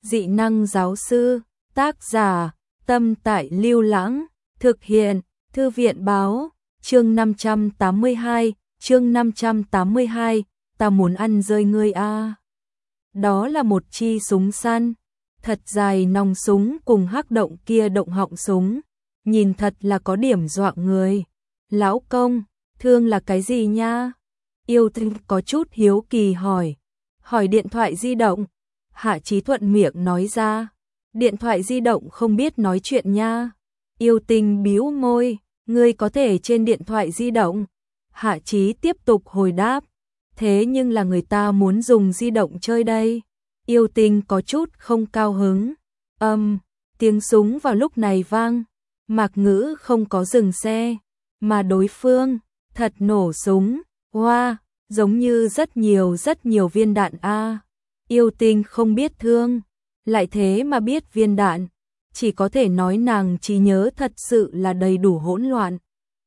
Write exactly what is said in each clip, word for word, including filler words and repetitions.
Dị năng giáo sư, tác giả, Tâm Tại Lưu Lãng, thực hiện, Thư viện báo, chương năm trăm tám mươi hai, chương năm trăm tám mươi hai, ta muốn ăn rơi ngươi a. Đó là một chi súng săn, thật dài nòng súng cùng hắc động kia động họng súng, nhìn thật là có điểm dọa người. Lão công, thương là cái gì nha? Yêu Tinh có chút hiếu kỳ hỏi. Hỏi điện thoại di động. Hạ Chí thuận miệng nói ra. Điện thoại di động không biết nói chuyện nha. Yêu Tinh bĩu môi, ngươi có thể trên điện thoại di động. Hạ Chí tiếp tục hồi đáp. Thế nhưng là người ta muốn dùng di động chơi đây. Yêu Tinh có chút không cao hứng. Âm, um, tiếng súng vào lúc này vang. Mạc Ngữ không có dừng xe, mà đối phương thật nổ súng. Hoa, wow, giống như rất nhiều rất nhiều viên đạn a. À. Yêu Tinh không biết thương, lại thế mà biết viên đạn, chỉ có thể nói nàng trí nhớ thật sự là đầy đủ hỗn loạn.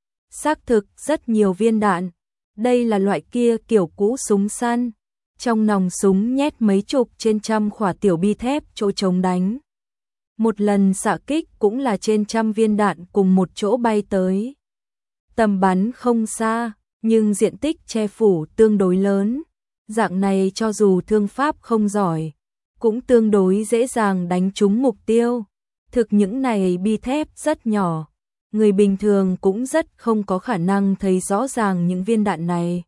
Xác thực rất nhiều viên đạn, đây là loại kia kiểu cũ súng săn, trong nòng súng nhét mấy chục trên trăm khỏa tiểu bi thép chỗ chống đánh. Một lần xạ kích cũng là trên trăm viên đạn cùng một chỗ bay tới. Tầm bắn không xa, nhưng diện tích che phủ tương đối lớn. Dạng này cho dù thương pháp không giỏi, cũng tương đối dễ dàng đánh trúng mục tiêu. Thực những này bi thép rất nhỏ, người bình thường cũng rất không có khả năng thấy rõ ràng những viên đạn này.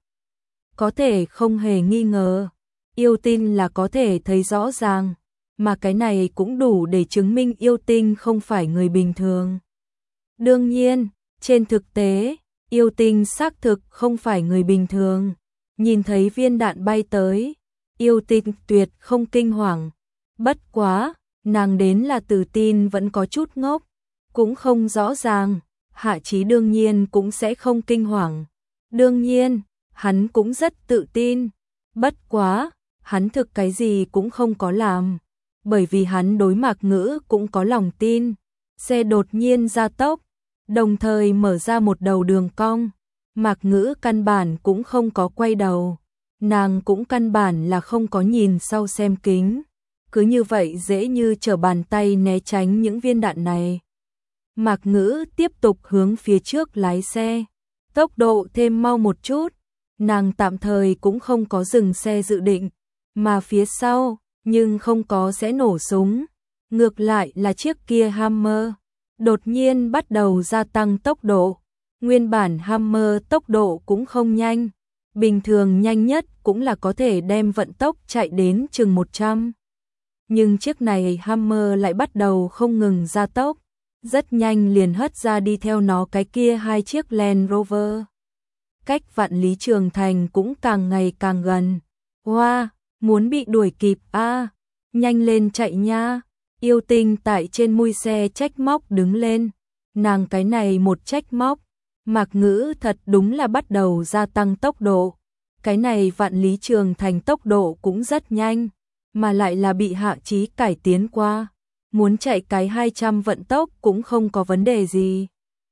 Có thể không hề nghi ngờ, Yêu Tinh là có thể thấy rõ ràng, mà cái này cũng đủ để chứng minh Yêu Tinh không phải người bình thường. Đương nhiên, trên thực tế, Yêu Tinh xác thực không phải người bình thường. Nhìn thấy viên đạn bay tới, Yêu Tinh tuyệt không kinh hoàng. Bất quá, nàng đến là tự tin vẫn có chút ngốc, cũng không rõ ràng. Hạ Chí đương nhiên cũng sẽ không kinh hoàng. Đương nhiên, hắn cũng rất tự tin. Bất quá, hắn thực cái gì cũng không có làm, bởi vì hắn đối Mạc Ngữ cũng có lòng tin. Xe đột nhiên gia tốc, đồng thời mở ra một đầu đường cong. Mạc Ngữ căn bản cũng không có quay đầu, nàng cũng căn bản là không có nhìn sau xem kính, cứ như vậy dễ như trở bàn tay né tránh những viên đạn này. Mạc Ngữ tiếp tục hướng phía trước lái xe, tốc độ thêm mau một chút, nàng tạm thời cũng không có dừng xe dự định, mà phía sau, nhưng không có sẽ nổ súng, ngược lại là chiếc kia Hammer, đột nhiên bắt đầu gia tăng tốc độ. Nguyên bản Hammer tốc độ cũng không nhanh, bình thường nhanh nhất cũng là có thể đem vận tốc chạy đến chừng một trăm. Nhưng chiếc này Hammer lại bắt đầu không ngừng gia tốc, rất nhanh liền hất ra đi theo nó cái kia hai chiếc Land Rover. Cách Vạn Lý Trường Thành cũng càng ngày càng gần. Hoa, wow, muốn bị đuổi kịp a, à, nhanh lên chạy nha. Yêu Tinh tại trên mui xe trách móc đứng lên, nàng cái này một trách móc. Mạc Ngữ thật đúng là bắt đầu gia tăng tốc độ. Cái này Vạn Lý Trường Thành tốc độ cũng rất nhanh, mà lại là bị Hạ Chí cải tiến qua. Muốn chạy cái hai trăm vận tốc cũng không có vấn đề gì.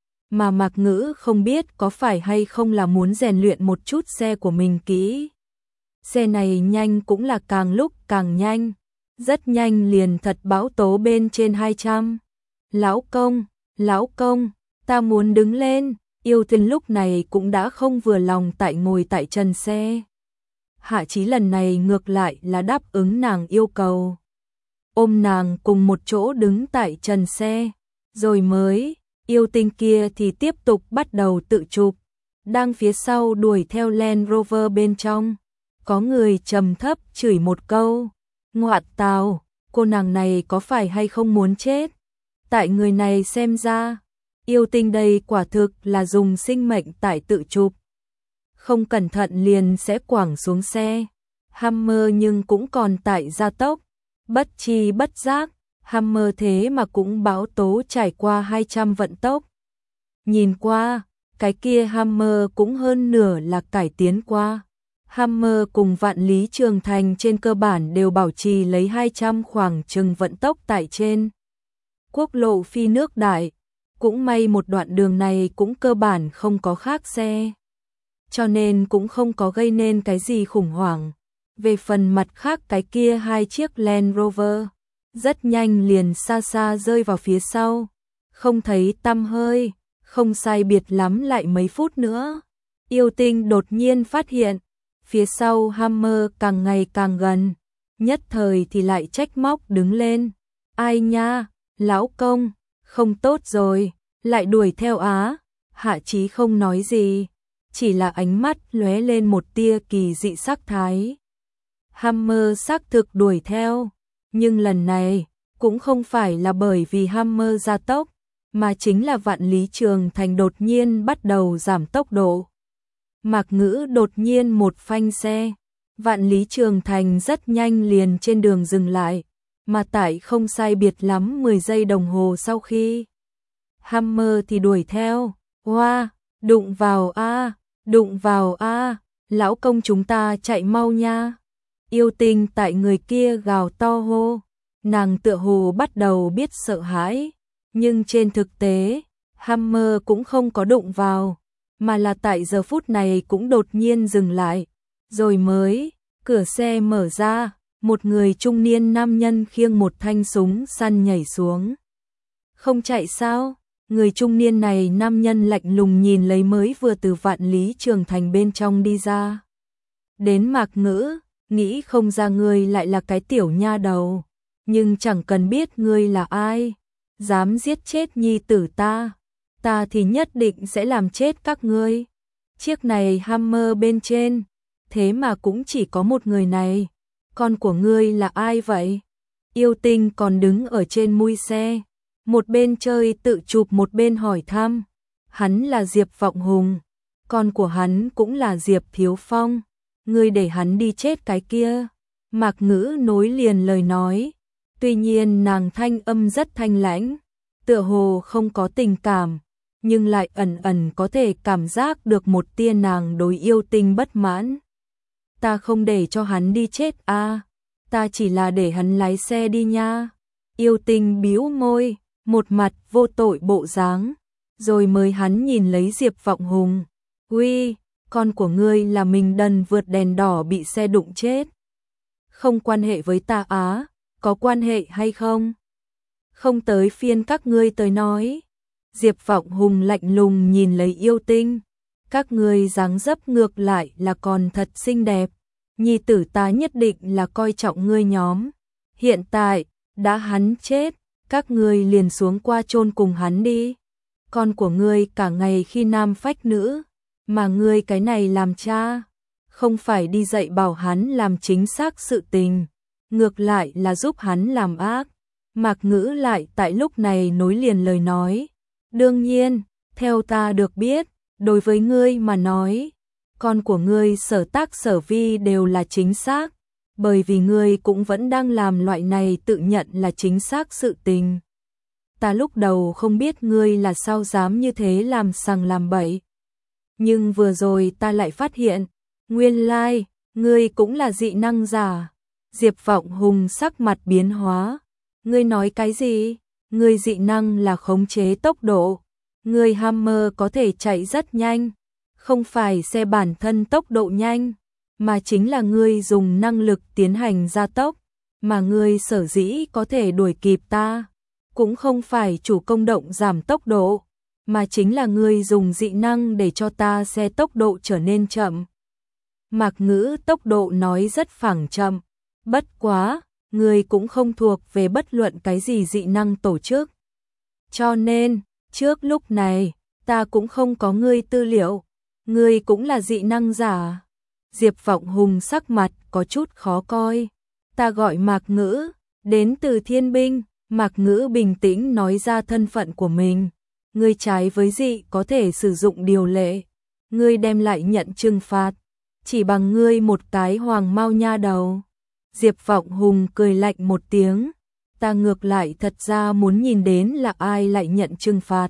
Mà Mạc Ngữ không biết có phải hay không là muốn rèn luyện một chút xe của mình kỹ. Xe này nhanh cũng là càng lúc càng nhanh. Rất nhanh liền thật bão tố bên trên hai trăm. Lão công, lão công, ta muốn đứng lên. Yêu Tinh lúc này cũng đã không vừa lòng tại ngồi tại trần xe. Hạ Chí lần này ngược lại là đáp ứng nàng yêu cầu. Ôm nàng cùng một chỗ đứng tại trần xe. Rồi mới, Yêu Tinh kia thì tiếp tục bắt đầu tự chụp. Đang phía sau đuổi theo Land Rover bên trong. Có người trầm thấp chửi một câu. Ngoạ tào, cô nàng này có phải hay không muốn chết? Tại người này xem ra, Yêu Tinh đây quả thực là dùng sinh mệnh tại tự chụp. Không cẩn thận liền sẽ quẳng xuống xe. Hammer nhưng cũng còn tại gia tốc. Bất chi bất giác, Hammer thế mà cũng bão tố trải qua hai trăm vận tốc. Nhìn qua, cái kia Hammer cũng hơn nửa là cải tiến qua. Hammer cùng Vạn Lý Trường Thành trên cơ bản đều bảo trì lấy hai trăm khoảng chừng vận tốc tại trên quốc lộ phi nước đại. Cũng may một đoạn đường này cũng cơ bản không có khác xe, cho nên cũng không có gây nên cái gì khủng hoảng. Về phần mặt khác cái kia hai chiếc Land Rover, rất nhanh liền xa xa rơi vào phía sau, không thấy tăm hơi, không sai biệt lắm lại mấy phút nữa. Yêu Tinh đột nhiên phát hiện, phía sau Hammer càng ngày càng gần, nhất thời thì lại trách móc đứng lên. Ai nha, lão công, không tốt rồi, lại đuổi theo á. Hạ Chí không nói gì, chỉ là ánh mắt lóe lên một tia kỳ dị sắc thái. Hammer xác thực đuổi theo, nhưng lần này cũng không phải là bởi vì Hammer gia tốc, mà chính là Vạn Lý Trường Thành đột nhiên bắt đầu giảm tốc độ. Mạc Ngữ đột nhiên một phanh xe, Vạn Lý Trường Thành rất nhanh liền trên đường dừng lại, mà tại không sai biệt lắm mười giây đồng hồ sau khi Hammer thì đuổi theo. Hoa, đụng vào a, đụng vào a, lão công chúng ta chạy mau nha. Yêu Tinh tại người kia gào to hô, nàng tựa hồ bắt đầu biết sợ hãi, nhưng trên thực tế, Hammer cũng không có đụng vào, mà là tại giờ phút này cũng đột nhiên dừng lại, rồi mới, cửa xe mở ra, một người trung niên nam nhân khiêng một thanh súng săn nhảy xuống. Không chạy sao? Người trung niên này nam nhân lạnh lùng nhìn lấy mới vừa từ Vạn Lý Trường Thành bên trong đi ra. Đến Mạc Ngữ, nghĩ không ra ngươi lại là cái tiểu nha đầu, nhưng chẳng cần biết ngươi là ai, dám giết chết nhi tử ta, ta thì nhất định sẽ làm chết các ngươi. Chiếc này Hammer bên trên, thế mà cũng chỉ có một người này, con của ngươi là ai vậy? Yêu Tinh còn đứng ở trên mui xe, một bên chơi tự chụp một bên hỏi thăm. Hắn là Diệp Vọng Hùng, con của hắn cũng là Diệp Thiếu Phong, ngươi để hắn đi chết cái kia. Mạc Ngữ nối liền lời nói, tuy nhiên nàng thanh âm rất thanh lãnh, tựa hồ không có tình cảm, nhưng lại ẩn ẩn có thể cảm giác được một tia nàng đối Yêu Tinh bất mãn. Ta không để cho hắn đi chết a, ta chỉ là để hắn lái xe đi nha. Yêu Tinh bĩu môi, một mặt vô tội bộ dáng, rồi mới hắn nhìn lấy Diệp Vọng Hùng. Uy, con của ngươi là mình đần vượt đèn đỏ bị xe đụng chết. Không quan hệ với ta á, có quan hệ hay không? Không tới phiên các ngươi tới nói. Diệp Vọng Hùng lạnh lùng nhìn lấy Yêu Tinh. Các ngươi dáng dấp ngược lại là còn thật xinh đẹp. Nhi tử ta nhất định là coi trọng ngươi nhóm. Hiện tại, đã hắn chết, các ngươi liền xuống qua chôn cùng hắn đi. Con của ngươi cả ngày khi nam phách nữ, mà ngươi cái này làm cha, không phải đi dạy bảo hắn làm chính xác sự tình, ngược lại là giúp hắn làm ác. Mạc Ngữ lại tại lúc này nối liền lời nói. Đương nhiên, theo ta được biết, đối với ngươi mà nói, con của ngươi sở tác sở vi đều là chính xác, bởi vì ngươi cũng vẫn đang làm loại này tự nhận là chính xác sự tình. Ta lúc đầu không biết ngươi là sao dám như thế làm sằng làm bậy. Nhưng vừa rồi ta lại phát hiện, nguyên lai, ngươi cũng là dị năng giả. Diệp Vọng Hùng sắc mặt biến hóa. Ngươi nói cái gì? Ngươi dị năng là khống chế tốc độ. Ngươi Hammer có thể chạy rất nhanh. Không phải xe bản thân tốc độ nhanh, mà chính là ngươi dùng năng lực tiến hành gia tốc. Mà ngươi sở dĩ có thể đuổi kịp ta, cũng không phải chủ công động giảm tốc độ, mà chính là ngươi dùng dị năng để cho ta xe tốc độ trở nên chậm. Mạc Ngữ tốc độ nói rất phẳng chậm, bất quá, ngươi cũng không thuộc về bất luận cái gì dị năng tổ chức. Cho nên, trước lúc này, ta cũng không có ngươi tư liệu, ngươi cũng là dị năng giả. Diệp Vọng Hùng sắc mặt có chút khó coi. Ta gọi Mạc Ngữ, đến từ Thiên Binh. Mạc Ngữ bình tĩnh nói ra thân phận của mình. Ngươi trái với dị có thể sử dụng điều lệ. Ngươi đem lại nhận trừng phạt. Chỉ bằng ngươi một cái hoàng mao nha đầu. Diệp Vọng Hùng cười lạnh một tiếng. Ta ngược lại thật ra muốn nhìn đến là ai lại nhận trừng phạt.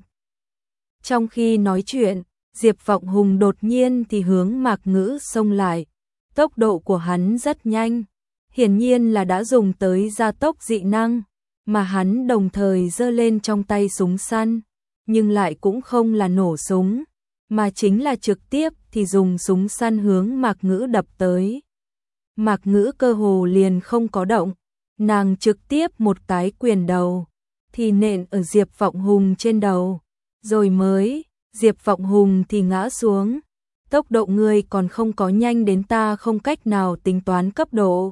Trong khi nói chuyện, Diệp Vọng Hùng đột nhiên thì hướng Mạc Ngữ xông lại. Tốc độ của hắn rất nhanh. Hiển nhiên là đã dùng tới gia tốc dị năng. Mà hắn đồng thời giơ lên trong tay súng săn, nhưng lại cũng không là nổ súng, mà chính là trực tiếp thì dùng súng săn hướng Mạc Ngữ đập tới. Mạc Ngữ cơ hồ liền không có động, nàng trực tiếp một cái quyền đầu, thì nện ở Diệp Vọng Hùng trên đầu, rồi mới, Diệp Vọng Hùng thì ngã xuống. Tốc độ ngươi còn không có nhanh đến ta không cách nào tính toán cấp độ.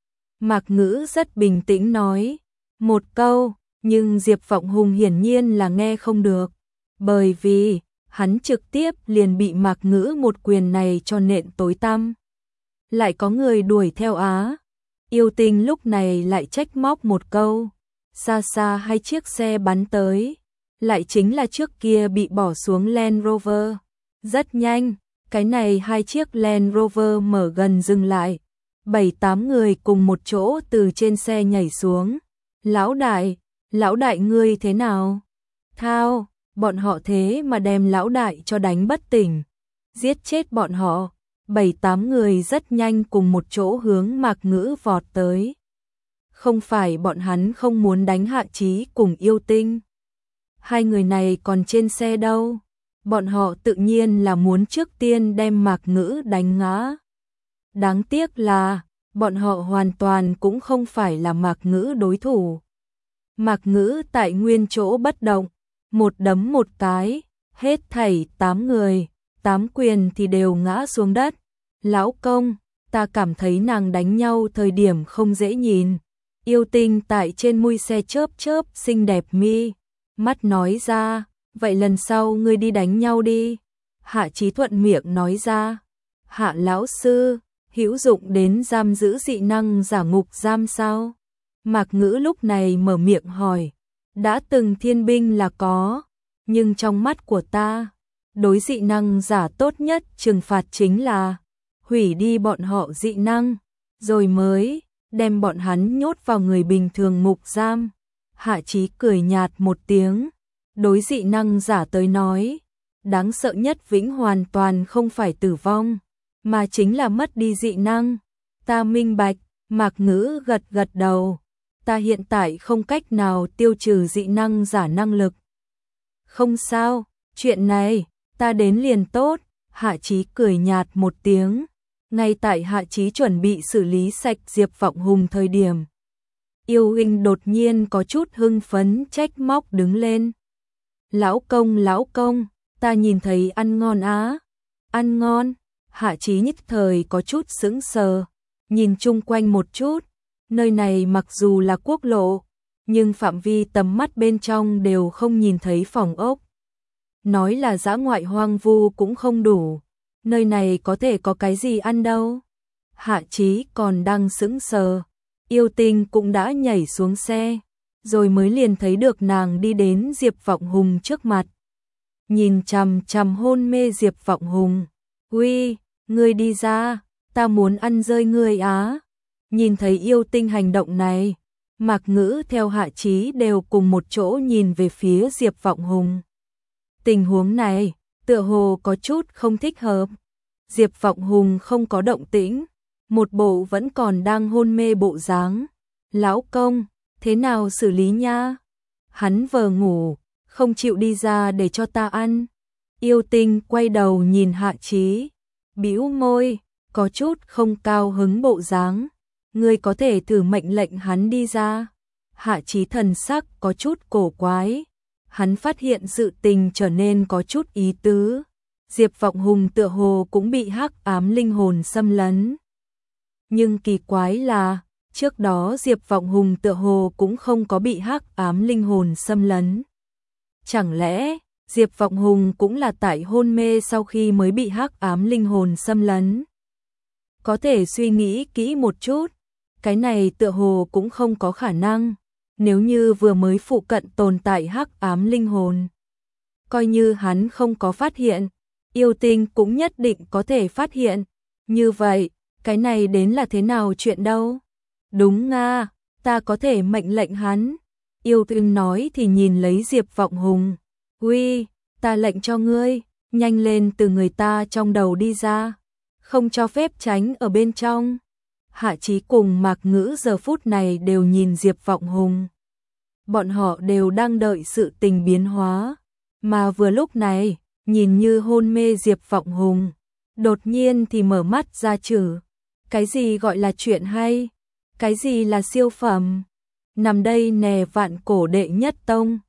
Mạc Ngữ rất bình tĩnh nói một câu, nhưng Diệp Vọng Hùng hiển nhiên là nghe không được, bởi vì hắn trực tiếp liền bị Mạc Ngữ một quyền này cho nện tối tăm. Lại có người đuổi theo á. Yêu Tinh lúc này lại trách móc một câu. Xa xa hai chiếc xe bắn tới, lại chính là trước kia bị bỏ xuống Land Rover. Rất nhanh, cái này hai chiếc Land Rover mở gần dừng lại. Bảy tám người cùng một chỗ từ trên xe nhảy xuống. Lão đại, lão đại ngươi thế nào? Thao, bọn họ thế mà đem lão đại cho đánh bất tỉnh. Giết chết bọn họ. Bảy tám người rất nhanh cùng một chỗ hướng Mạc Ngữ vọt tới. Không phải bọn hắn không muốn đánh Hạ Chí cùng Yêu Tinh. Hai người này còn trên xe đâu. Bọn họ tự nhiên là muốn trước tiên đem Mạc Ngữ đánh ngã. Đáng tiếc là, bọn họ hoàn toàn cũng không phải là Mạc Ngữ đối thủ. Mạc Ngữ tại nguyên chỗ bất động, một đấm một cái, hết thảy tám người, tám quyền thì đều ngã xuống đất. Lão công, ta cảm thấy nàng đánh nhau thời điểm không dễ nhìn. Yêu Tinh tại trên mui xe chớp chớp xinh đẹp mi mắt nói ra, vậy lần sau ngươi đi đánh nhau đi. Hạ Chí thuận miệng nói ra. Hạ lão sư, hữu dụng đến giam giữ dị năng giả ngục giam sao? Mạc Ngữ lúc này mở miệng hỏi. Đã từng thiên binh là có, nhưng trong mắt của ta, đối dị năng giả tốt nhất trừng phạt chính là hủy đi bọn họ dị năng, rồi mới đem bọn hắn nhốt vào người bình thường ngục giam. Hạ Chí cười nhạt một tiếng, đối dị năng giả tới nói, đáng sợ nhất vĩnh hoàn toàn không phải tử vong, mà chính là mất đi dị năng. Ta minh bạch. Mạc Ngữ gật gật đầu. Ta hiện tại không cách nào tiêu trừ dị năng giả năng lực. Không sao, chuyện này, ta đến liền tốt. Hạ Chí cười nhạt một tiếng. Ngay tại Hạ Chí chuẩn bị xử lý sạch Diệp Vọng Hùng thời điểm, Yêu Huynh đột nhiên có chút hưng phấn trách móc đứng lên. Lão công, lão công, ta nhìn thấy ăn ngon á. Ăn ngon? Hạ Chí nhất thời có chút sững sờ, nhìn chung quanh một chút. Nơi này mặc dù là quốc lộ, nhưng phạm vi tầm mắt bên trong đều không nhìn thấy phòng ốc. Nói là dã ngoại hoang vu cũng không đủ. Nơi này có thể có cái gì ăn đâu. Hạ Chí còn đang sững sờ. Yêu Tinh cũng đã nhảy xuống xe, rồi mới liền thấy được nàng đi đến Diệp Vọng Hùng trước mặt. Nhìn chằm chằm hôn mê Diệp Vọng Hùng. Uy, ngươi đi ra, ta muốn ăn rơi ngươi á. Nhìn thấy Yêu Tinh hành động này, Mạc Ngữ theo Hạ Chí đều cùng một chỗ nhìn về phía Diệp Vọng Hùng. Tình huống này, tựa hồ có chút không thích hợp. Diệp Vọng Hùng không có động tĩnh, một bộ vẫn còn đang hôn mê bộ dáng. Lão công, thế nào xử lý nha? Hắn vờ ngủ, không chịu đi ra để cho ta ăn. Yêu Tinh quay đầu nhìn Hạ Chí, bĩu môi, có chút không cao hứng bộ dáng. Ngươi có thể thử mệnh lệnh hắn đi ra. Hạ Chí thần sắc có chút cổ quái. Hắn phát hiện sự tình trở nên có chút ý tứ. Diệp Vọng Hùng tựa hồ cũng bị hắc ám linh hồn xâm lấn. Nhưng kỳ quái là, trước đó Diệp Vọng Hùng tựa hồ cũng không có bị hắc ám linh hồn xâm lấn. Chẳng lẽ, Diệp Vọng Hùng cũng là tại hôn mê sau khi mới bị hắc ám linh hồn xâm lấn? Có thể suy nghĩ kỹ một chút, cái này tựa hồ cũng không có khả năng. Nếu như vừa mới phụ cận tồn tại hắc ám linh hồn, coi như hắn không có phát hiện, Yêu Tinh cũng nhất định có thể phát hiện. Như vậy, cái này đến là thế nào chuyện đâu? Đúng nga, ta có thể mệnh lệnh hắn. Yêu Tinh nói thì nhìn lấy Diệp Vọng Hùng. Uy, ta lệnh cho ngươi, nhanh lên từ người ta trong đầu đi ra, không cho phép tránh ở bên trong. Hạ Chí cùng Mạc Ngữ giờ phút này đều nhìn Diệp Vọng Hùng. Bọn họ đều đang đợi sự tình biến hóa, mà vừa lúc này, nhìn như hôn mê Diệp Vọng Hùng, đột nhiên thì mở mắt ra chử. Cái gì gọi là chuyện hay? Cái gì là siêu phẩm? Nằm đây nè vạn cổ đệ nhất tông.